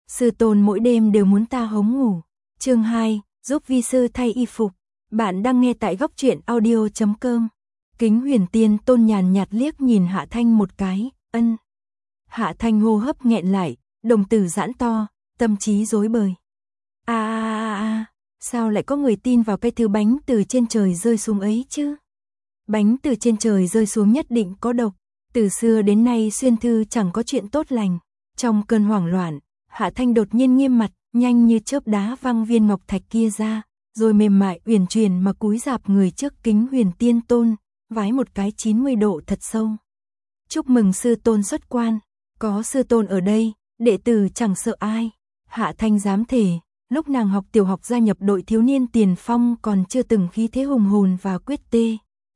Sư tôn mỗi đêm đều muốn ta hống ngủ. Chương 2, giúp vi sư thay y phục. Bạn đang nghe tại góc truyện audio.com. Kính Huyền Tiên Tôn nhàn nhạt liếc nhìn Hạ Thanh một cái, ân. Hạ Thanh hô hấp nghẹn lại, đồng tử giãn to, tâm trí rối bời. Sao lại có người tin vào cái thứ bánh từ trên trời rơi xuống ấy chứ? Bánh từ trên trời rơi xuống nhất định có độc. Từ xưa đến nay xuyên thư chẳng có chuyện tốt lành. Trong cơn hoảng loạn, Hạ Thanh đột nhiên nghiêm mặt, nhanh như chớp đá văng viên ngọc thạch kia ra, rồi mềm mại uyển chuyển mà cúi rạp người trước Kính Huyền Tiên Tôn, vái một cái 90 độ thật sâu. Chúc mừng sư tôn xuất quan, có sư tôn ở đây, đệ tử chẳng sợ ai. Hạ Thanh dám thề, lúc nàng học tiểu học gia nhập đội thiếu niên tiền phong còn chưa từng khí thế hùng hồn và quyết tê,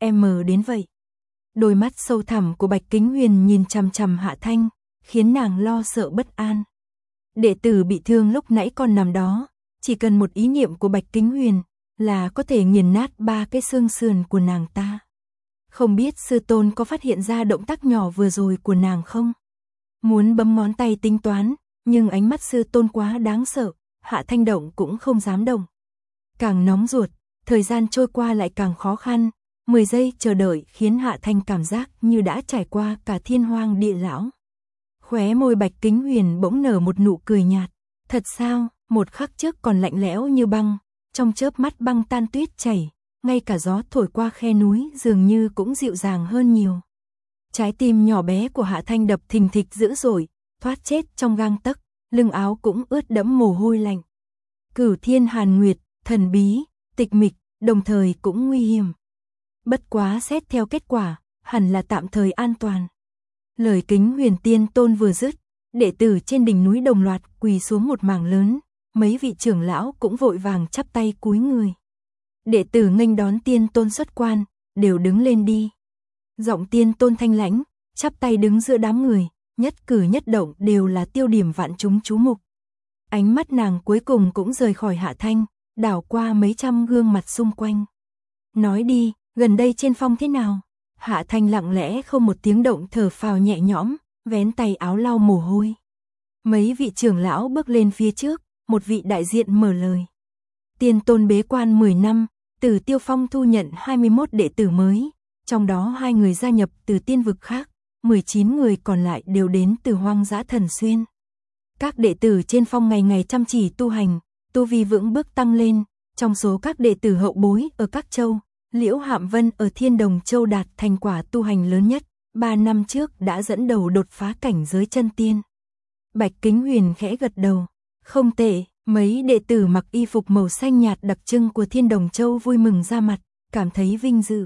đến vậy. Đôi mắt sâu thẳm của Bạch Kính Huyền nhìn chằm chằm Hạ Thanh, khiến nàng lo sợ bất an. Đệ tử bị thương lúc nãy còn nằm đó, chỉ cần một ý niệm của Bạch Kính Huyền là có thể nghiền nát 3 cái xương sườn của nàng ta. Không biết sư tôn có phát hiện ra động tác nhỏ vừa rồi của nàng không? Muốn bấm ngón tay tính toán, nhưng ánh mắt sư tôn quá đáng sợ, Hạ Thanh động cũng không dám động. Càng nóng ruột, thời gian trôi qua lại càng khó khăn, 10 giây chờ đợi khiến Hạ Thanh cảm giác như đã trải qua cả thiên hoang địa lão. Khóe môi Bạch Kính Huyền bỗng nở một nụ cười nhạt. Thật sao, một khắc trước còn lạnh lẽo như băng, trong chớp mắt băng tan tuyết chảy, ngay cả gió thổi qua khe núi dường như cũng dịu dàng hơn nhiều. Trái tim nhỏ bé của Hạ Thanh đập thình thịch dữ dội, thoát chết trong gang tấc, lưng áo cũng ướt đẫm mồ hôi lạnh. Cửu thiên hàn nguyệt, thần bí, tịch mịch, đồng thời cũng nguy hiểm. Bất quá xét theo kết quả, hẳn là tạm thời an toàn. Lời Kính Huyền Tiên Tôn vừa dứt, đệ tử trên đỉnh núi đồng loạt quỳ xuống một mảng lớn, mấy vị trưởng lão cũng vội vàng chắp tay cúi người. Đệ tử nghênh đón Tiên Tôn xuất quan, đều đứng lên đi. Giọng Tiên Tôn thanh lãnh, chắp tay đứng giữa đám người, nhất cử nhất động đều là tiêu điểm vạn chúng chú mục. Ánh mắt nàng cuối cùng cũng rời khỏi Hạ Thanh, đảo qua mấy trăm gương mặt xung quanh. Nói đi, gần đây trên phong thế nào? Hạ Thanh lặng lẽ không một tiếng động thở phào nhẹ nhõm, vén tay áo lau mồ hôi. Mấy vị trưởng lão bước lên phía trước, một vị đại diện mở lời. Tiên Tôn bế quan 10 năm, Tử Tiêu Phong thu nhận 21 đệ tử mới, trong đó 2 người gia nhập từ tiên vực khác, 19 người còn lại đều đến từ Hoang Dã Thần Xuyên. Các đệ tử trên phong ngày ngày chăm chỉ tu hành, tu vi vững bước tăng lên, trong số các đệ tử hậu bối ở các châu, Liễu Hạm Vân ở Thiên Đồng Châu đạt thành quả tu hành lớn nhất, 3 năm trước đã dẫn đầu đột phá cảnh giới chân tiên. Bạch Kính Huyền khẽ gật đầu, không tệ, mấy đệ tử mặc y phục màu xanh nhạt đặc trưng của Thiên Đồng Châu vui mừng ra mặt, cảm thấy vinh dự.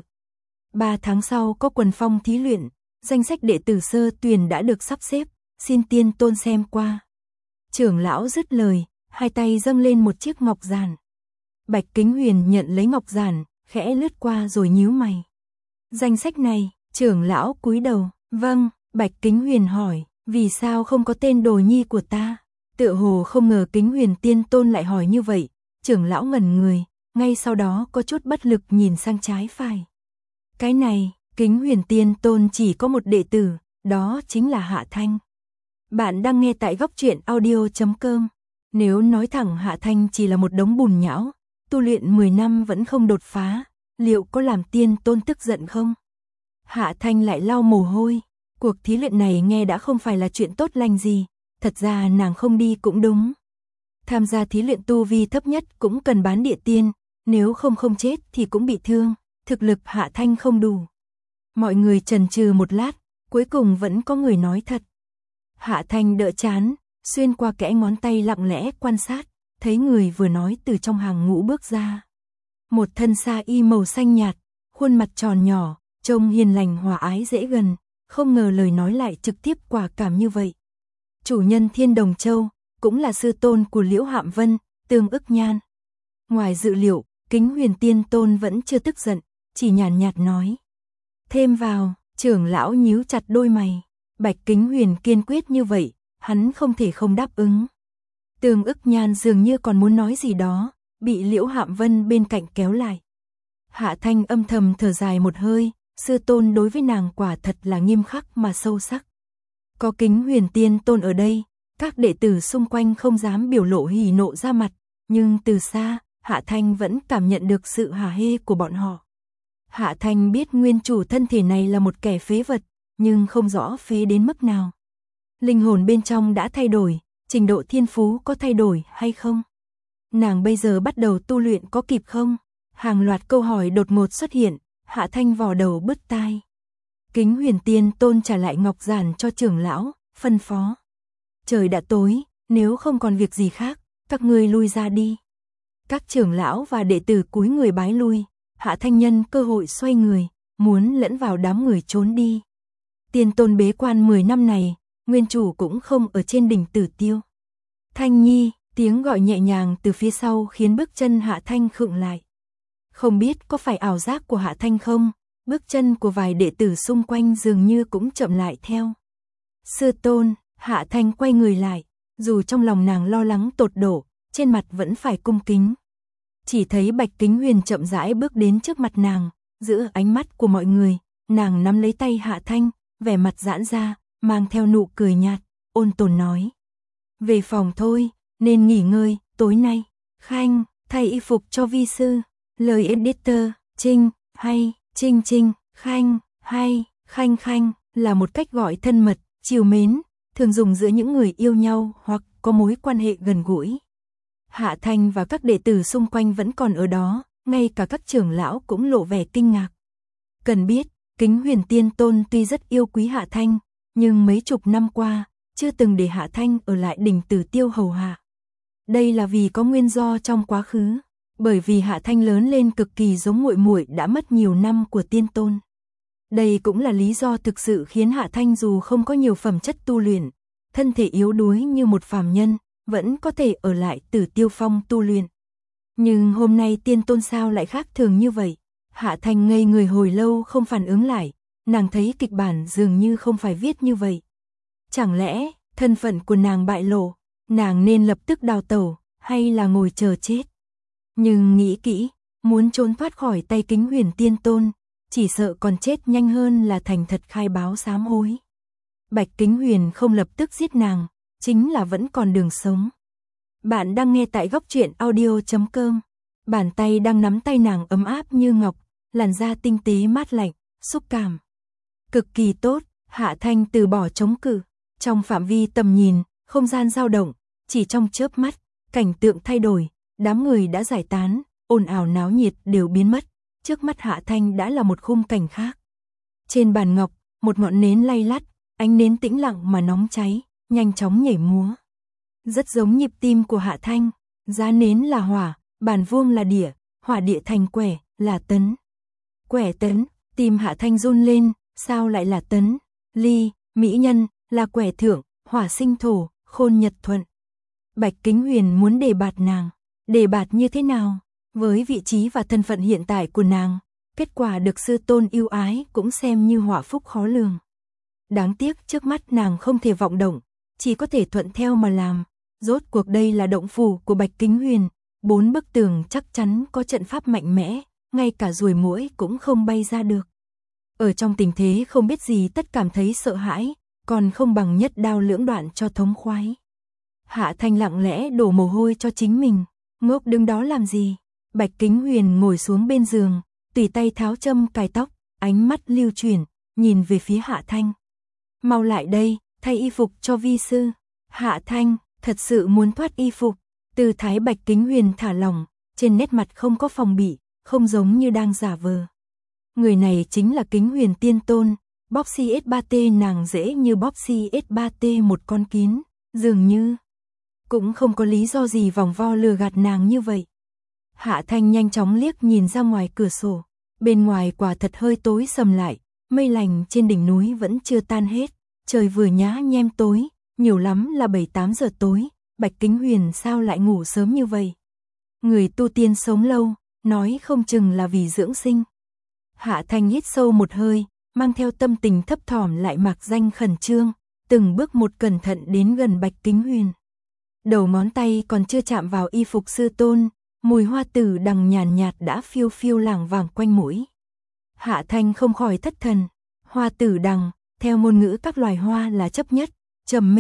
3 tháng sau có quần phong thí luyện, danh sách đệ tử sơ tuyển đã được sắp xếp, xin Tiên Tôn xem qua. Trưởng lão dứt lời, hai tay dâng lên một chiếc ngọc giản. Bạch Kính Huyền nhận lấy ngọc giản, khẽ lướt qua rồi nhíu mày. Danh sách này, trưởng lão cúi đầu, vâng. Bạch Kính Huyền hỏi, vì sao không có tên đồ nhi của ta? Tựa hồ không ngờ Kính Huyền Tiên Tôn lại hỏi như vậy, trưởng lão ngẩn người, ngay sau đó có chút bất lực nhìn sang trái phải. Cái này, Kính Huyền Tiên Tôn chỉ có một đệ tử, đó chính là Hạ Thanh. Bạn đang nghe tại góc truyện audio.com. Nếu nói thẳng Hạ Thanh chỉ là một đống bùn nhão, tu luyện 10 năm vẫn không đột phá, liệu có làm Tiên Tôn tức giận không? Hạ Thanh lại lau mồ hôi, cuộc thí luyện này nghe đã không phải là chuyện tốt lành gì, thật ra nàng không đi cũng đúng. Tham gia thí luyện tu vi thấp nhất cũng cần bán địa tiên, nếu không chết thì cũng bị thương, thực lực Hạ Thanh không đủ. Mọi người chần chừ một lát, cuối cùng vẫn có người nói thật. Hạ Thanh đỡ chán, xuyên qua kẽ ngón tay lặng lẽ quan sát, thấy người vừa nói từ trong hàng ngũ bước ra. Một thân sa y màu xanh nhạt, khuôn mặt tròn nhỏ, trông hiền lành hòa ái dễ gần, không ngờ lời nói lại trực tiếp quả cảm như vậy. Chủ nhân Thiên Đồng Châu, cũng là sư tôn của Liễu Hạm Vân, Tương Ức Nhan. Ngoài dự liệu, Kính Huyền Tiên Tôn vẫn chưa tức giận, chỉ nhàn nhạt nói. Thêm vào, trưởng lão nhíu chặt đôi mày. Bạch Kính Huyền kiên quyết như vậy, hắn không thể không đáp ứng. Tương Ức Nhan dường như còn muốn nói gì đó, bị Liễu Hạm Vân bên cạnh kéo lại. Hạ Thanh âm thầm thở dài một hơi, sư tôn đối với nàng quả thật là nghiêm khắc mà sâu sắc. Có Kính Huyền Tiên Tôn ở đây, Các đệ tử xung quanh không dám biểu lộ hỉ nộ ra mặt, nhưng từ xa, Hạ Thanh vẫn cảm nhận được sự hả hê của bọn họ. Hạ Thanh biết nguyên chủ thân thể này là một kẻ phế vật, nhưng không rõ phế đến mức nào. Linh hồn bên trong đã thay đổi, trình độ thiên phú có thay đổi hay không? Nàng bây giờ bắt đầu tu luyện có kịp không? Hàng loạt câu hỏi đột ngột xuất hiện, Hạ Thanh vò đầu bứt tai. Kính Huyền Tiên Tôn trả lại ngọc giản cho trưởng lão, phân phó. Trời đã tối, nếu không còn việc gì khác, các ngươi lui ra đi. Các trưởng lão và đệ tử cúi người bái lui, Hạ Thanh nhân cơ hội xoay người, muốn lẫn vào đám người trốn đi. Tiên Tôn bế quan 10 năm này, nguyên chủ cũng không ở trên đỉnh Tử Tiêu. Thanh Nhi, tiếng gọi nhẹ nhàng từ phía sau khiến bước chân Hạ Thanh khựng lại. Không biết có phải ảo giác của Hạ Thanh không, bước chân của vài đệ tử xung quanh dường như cũng chậm lại theo. Sư Tôn, Hạ Thanh quay người lại, dù trong lòng nàng lo lắng tột độ, trên mặt vẫn phải cung kính. Chỉ thấy Bạch Kính Huyền chậm rãi bước đến trước mặt nàng, giữa ánh mắt của mọi người, nàng nắm lấy tay Hạ Thanh, vẻ mặt giãn ra, mang theo nụ cười nhạt, ôn tồn nói. Về phòng thôi, nên nghỉ ngơi, tối nay, Khanh, thay y phục cho vi sư, lời editor, Trinh, hay, Trinh Trinh, Khanh, hay, Khanh Khanh, là một cách gọi thân mật, trìu mến, thường dùng giữa những người yêu nhau hoặc có mối quan hệ gần gũi. Hạ Thanh và các đệ tử xung quanh vẫn còn ở đó, ngay cả các trưởng lão cũng lộ vẻ kinh ngạc. Cần biết, Kính Huyền Tiên Tôn tuy rất yêu quý Hạ Thanh, nhưng mấy chục năm qua, chưa từng để Hạ Thanh ở lại đỉnh Tử Tiêu hầu hạ. Đây là vì có nguyên do trong quá khứ, bởi vì Hạ Thanh lớn lên cực kỳ giống muội muội đã mất nhiều năm của Tiên Tôn. Đây cũng là lý do thực sự khiến Hạ Thanh dù không có nhiều phẩm chất tu luyện, thân thể yếu đuối như một phàm nhân, vẫn có thể ở lại Tử Tiêu Phong tu luyện. Nhưng hôm nay Tiên Tôn sao lại khác thường như vậy? Hạ Thanh ngây người hồi lâu không phản ứng lại, nàng thấy kịch bản dường như không phải viết như vậy. Chẳng lẽ, thân phận của nàng bại lộ, nàng nên lập tức đào tẩu, hay là ngồi chờ chết? Nhưng nghĩ kỹ, muốn trốn thoát khỏi tay Kính Huyền Tiên Tôn, chỉ sợ còn chết nhanh hơn là thành thật khai báo sám hối. Bạch Kính Huyền không lập tức giết nàng, chính là vẫn còn đường sống. Bạn đang nghe tại Góc Truyện Audio.com. Bàn tay đang nắm tay nàng ấm áp như ngọc, làn da tinh tế mát lạnh, xúc cảm cực kỳ tốt. Hạ Thanh từ bỏ chống cự, trong phạm vi tầm nhìn, không gian dao động, chỉ trong chớp mắt, cảnh tượng thay đổi, đám người đã giải tán, ồn ào náo nhiệt đều biến mất, trước mắt Hạ Thanh đã là một khung cảnh khác. Trên bàn ngọc, một ngọn nến lay lắt, ánh nến tĩnh lặng mà nóng cháy, nhanh chóng nhảy múa. Rất giống nhịp tim của Hạ Thanh, giá nến là hỏa, bàn vuông là địa, hỏa địa thành quẻ, là tấn. Quẻ tấn, tim Hạ Thanh run lên, sao lại là tấn? Ly, mỹ nhân, là quẻ thượng, hỏa sinh thổ, khôn nhật thuận. Bạch Kính Huyền muốn đề bạt nàng, đề bạt như thế nào? Với vị trí và thân phận hiện tại của nàng, kết quả được sư tôn yêu ái cũng xem như họa phúc khó lường. Đáng tiếc trước mắt nàng không thể vọng động, chỉ có thể thuận theo mà làm. Rốt cuộc đây là động phủ của Bạch Kính Huyền, 4 bức tường chắc chắn có trận pháp mạnh mẽ, ngay cả ruồi muỗi cũng không bay ra được. Ở trong tình thế không biết gì tất cảm thấy sợ hãi, còn không bằng nhất đao lưỡng đoạn cho thống khoái. Hạ Thanh lặng lẽ đổ mồ hôi cho chính mình, ngốc đứng đó làm gì? Bạch Kính Huyền ngồi xuống bên giường, tùy tay tháo châm cài tóc, ánh mắt lưu chuyển, nhìn về phía Hạ Thanh. Mau lại đây, thay y phục cho vi sư. Hạ Thanh thật sự muốn thoát y phục, tư thái Bạch Kính Huyền thả lỏng, trên nét mặt không có phòng bị, không giống như đang giả vờ. Người này chính là Kính Huyền Tiên Tôn, bóp CS3T nàng dễ như bóp CS3T một con kiến, dường như cũng không có lý do gì vòng vo lừa gạt nàng như vậy. Hạ Thanh nhanh chóng liếc nhìn ra ngoài cửa sổ, bên ngoài quả thật hơi tối sầm lại, mây lành trên đỉnh núi vẫn chưa tan hết, trời vừa nhá nhem tối, nhiều lắm là 7-8 giờ tối, Bạch Kính Huyền sao lại ngủ sớm như vậy? Người tu tiên sống lâu, nói không chừng là vì dưỡng sinh. Hạ Thanh hít sâu một hơi, mang theo tâm tình thấp thỏm lại mạc danh khẩn trương, từng bước một cẩn thận đến gần Bạch Kính Huyền. Đầu ngón tay còn chưa chạm vào y phục sư tôn, mùi hoa tử đằng nhàn nhạt đã phiêu phiêu lảng vảng quanh mũi. Hạ Thanh không khỏi thất thần, hoa tử đằng, theo ngôn ngữ các loài hoa là chấp nhất, trầm mê,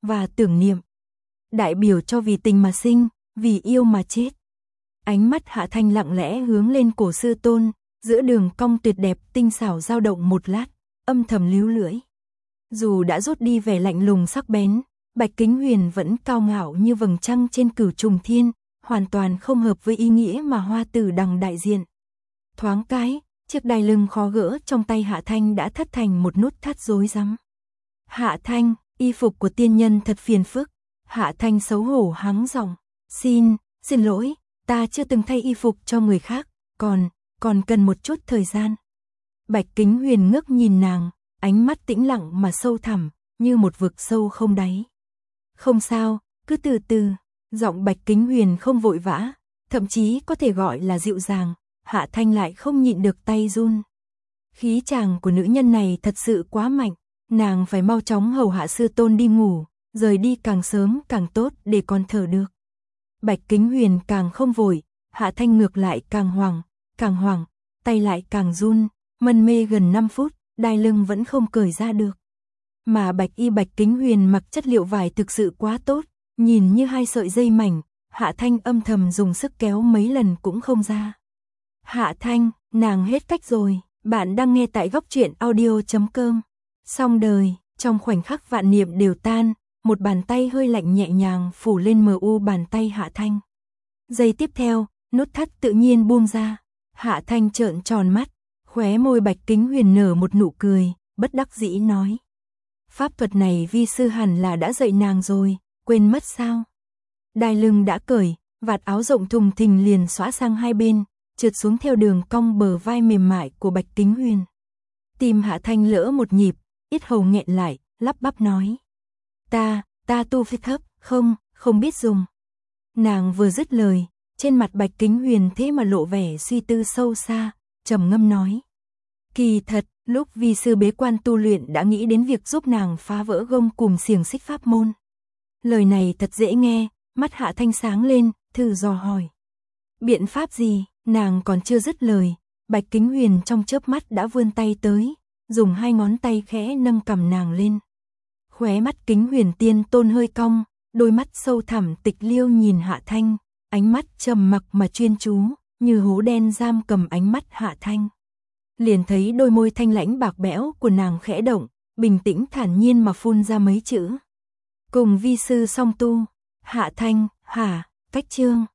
và tưởng niệm. Đại biểu cho vì tình mà sinh, vì yêu mà chết. Ánh mắt Hạ Thanh lặng lẽ hướng lên cổ sư tôn, giữa đường cong tuyệt đẹp tinh xảo dao động một lát, âm thầm líu lưỡi. Dù đã rút đi vẻ lạnh lùng sắc bén, Bạch Kính Huyền vẫn cao ngạo như vầng trăng trên cửu trùng thiên, hoàn toàn không hợp với ý nghĩa mà Hoa Tử Đằng đại diện. Thoáng cái, chiếc đai lưng khó gỡ trong tay Hạ Thanh đã thắt thành một nút thắt rối rắm. Hạ Thanh, y phục của tiên nhân thật phiền phức. Hạ Thanh xấu hổ hắng giọng, xin lỗi, ta chưa từng thay y phục cho người khác, còn cần một chút thời gian. Bạch Kính Huyền ngước nhìn nàng, ánh mắt tĩnh lặng mà sâu thẳm, như một vực sâu không đáy. Không sao, cứ từ từ. Giọng Bạch Kính Huyền không vội vã, thậm chí có thể gọi là dịu dàng. Hạ Thanh lại không nhịn được tay run. Khí chàng của nữ nhân này thật sự quá mạnh, nàng phải mau chóng hầu hạ sư tôn đi ngủ, rời đi càng sớm càng tốt để còn thở được. Bạch Kính Huyền càng không vội, Hạ Thanh ngược lại càng hoảng, tay lại càng run, mân mê gần 5 phút, đai lưng vẫn không cởi ra được. Mà Bạch Kính Huyền mặc chất liệu vải thực sự quá tốt, nhìn như 2 sợi dây mảnh, Hạ Thanh âm thầm dùng sức kéo mấy lần cũng không ra. Hạ Thanh, nàng hết cách rồi. Bạn đang nghe tại Góc Truyện Audio.com. Xong đời, trong khoảnh khắc vạn niệm đều tan, một bàn tay hơi lạnh nhẹ nhàng phủ lên mờ u bàn tay Hạ Thanh. Giây tiếp theo, nút thắt tự nhiên buông ra. Hạ Thanh trợn tròn mắt, khóe môi Bạch Kính Huyền nở một nụ cười, bất đắc dĩ nói. Pháp thuật này vi sư hẳn là đã dạy nàng rồi, quên mất sao? Đai lưng đã cởi, vạt áo rộng thùng thình liền xõa sang hai bên, trượt xuống theo đường cong bờ vai mềm mại của Bạch Kính Huyền. Tim Hạ Thanh lỡ một nhịp, yết hầu nghẹn lại, lắp bắp nói. Ta tu vi thấp, không biết dùng. Nàng vừa dứt lời, trên mặt Bạch Kính Huyền thế mà lộ vẻ suy tư sâu xa, trầm ngâm nói. Kỳ thật, lúc vi sư bế quan tu luyện đã nghĩ đến việc giúp nàng phá vỡ gông cùm xiềng xích pháp môn. Lời này thật dễ nghe, mắt Hạ Thanh sáng lên, thử dò hỏi. Biện pháp gì? Nàng còn chưa dứt lời, Bạch Kính Huyền trong chớp mắt đã vươn tay tới, dùng 2 ngón tay khẽ nâng cằm nàng lên. Khóe mắt Kính Huyền tiên tôn hơi cong, đôi mắt sâu thẳm tịch liêu nhìn Hạ Thanh, ánh mắt trầm mặc mà chuyên chú, như hố đen giam cầm ánh mắt Hạ Thanh. Liền thấy đôi môi thanh lãnh bạc bẽo của nàng khẽ động, bình tĩnh thản nhiên mà phun ra mấy chữ. Cùng vi sư song tu. Hạ Thanh, hả, cách chương.